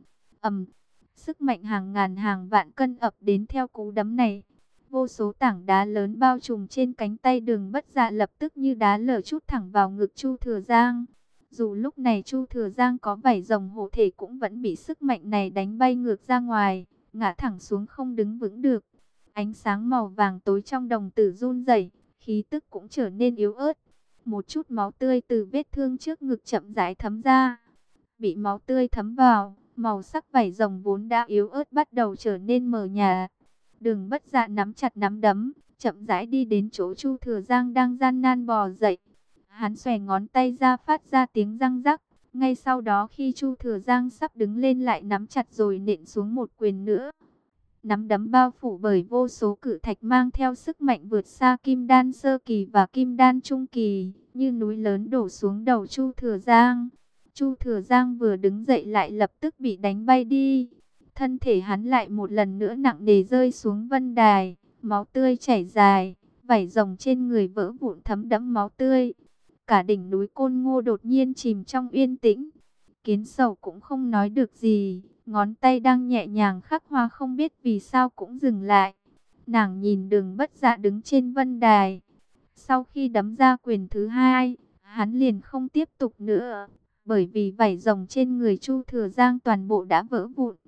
[SPEAKER 1] Sức mạnh hàng ngàn hàng vạn cân ập đến theo cú đấm này. Vô số tảng đá lớn bao trùm trên cánh tay Đường Bất Dạ lập tức như đá lở trút thẳng vào ngực Chu Thừa Giang. Dù lúc này Chu Thừa Giang có vảy rồng hộ thể cũng vẫn bị sức mạnh này đánh bay ngược ra ngoài, ngã thẳng xuống không đứng vững được. Ánh sáng màu vàng tối trong đồng tử run rẩy, khí tức cũng trở nên yếu ớt. Một chút máu tươi từ vết thương trước ngực chậm rãi thấm ra. Bị máu tươi thấm vào, màu sắc vảy rồng vốn đã yếu ớt bắt đầu trở nên mờ nhạt. Đường Bất Dạ nắm chặt nắm đấm, chậm rãi đi đến chỗ Chu Thừa Giang đang gian nan bò dậy. Hắn xòe ngón tay ra phát ra tiếng răng rắc. Ngay sau đó khi Chu Thừa Giang sắp đứng lên lại nắm chặt rồi nện xuống một quyền nữa. Nắm đấm bao phủ bởi vô số cự thạch mang theo sức mạnh vượt xa kim đan sơ kỳ và kim đan trung kỳ, như núi lớn đổ xuống đầu Chu Thừa Giang. Chu Thừa Giang vừa đứng dậy lại lập tức bị đánh bay đi. Thân thể hắn lại một lần nữa nặng nề rơi xuống vân đài, máu tươi chảy dài, vảy rồng trên người vỡ vụn thấm đẫm máu tươi. Cả đỉnh núi Côn Ngô đột nhiên chìm trong yên tĩnh. Kiến Sầu cũng không nói được gì, ngón tay đang nhẹ nhàng khắc hoa không biết vì sao cũng dừng lại. Nàng nhìn Đường Bất Dạ đứng trên vân đài. Sau khi đấm ra quyền thứ hai, hắn liền không tiếp tục nữa, bởi vì vảy rồng trên người Chu Thừa Giang toàn bộ đã vỡ vụn.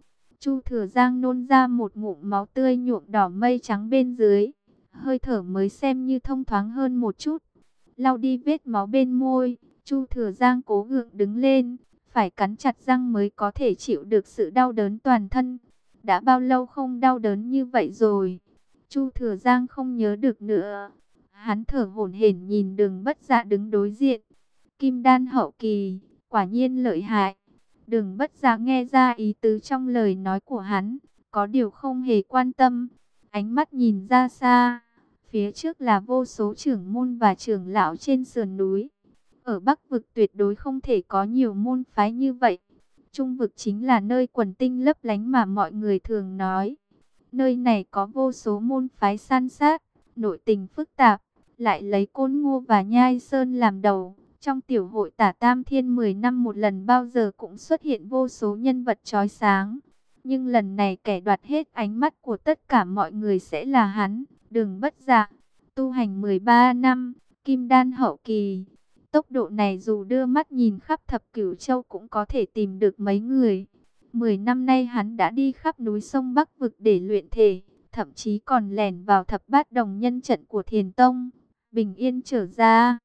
[SPEAKER 1] Chu Thừa Giang nôn ra một ngụm máu tươi nhuộm đỏ mây trắng bên dưới. Hơi thở mới xem như thông thoáng hơn một chút. Lau đi vết máu bên môi, Chu Thừa Giang cố gượng đứng lên, phải cắn chặt răng mới có thể chịu được sự đau đớn toàn thân. Đã bao lâu không đau đớn như vậy rồi? Chu Thừa Giang không nhớ được nữa. Hắn thở hổn hển nhìn Đường Bất Dạ đứng đối diện. Kim đan hậu kỳ, quả nhiên lợi hại. Đường Bất Dạ nghe ra ý tứ trong lời nói của hắn, có điều không hề quan tâm. Ánh mắt nhìn ra xa, phía trước là vô số trưởng môn và trưởng lão trên sườn núi. Ở Bắc vực tuyệt đối không thể có nhiều môn phái như vậy. Trung vực chính là nơi quần tinh lấp lánh mà mọi người thường nói. Nơi này có vô số môn phái san sát, nội tình phức tạp, lại lấy Côn Ngô và Nhai Sơn làm đầu. Trong tiểu hội Tả Tam Thiên 10 năm một lần bao giờ cũng xuất hiện vô số nhân vật chói sáng. Nhưng lần này kẻ đoạt hết ánh mắt của tất cả mọi người sẽ là hắn, Đường Bất Dạ. Tu hành 13 năm, Kim Đan hậu kỳ. Tốc độ này dù đưa mắt nhìn khắp thập cửu châu cũng có thể tìm được mấy người. 10 năm nay hắn đã đi khắp núi sông Bắc vực để luyện thể, thậm chí còn lẻn vào thập bát đồng nhân trận của Thiền Tông. Bình yên trở ra,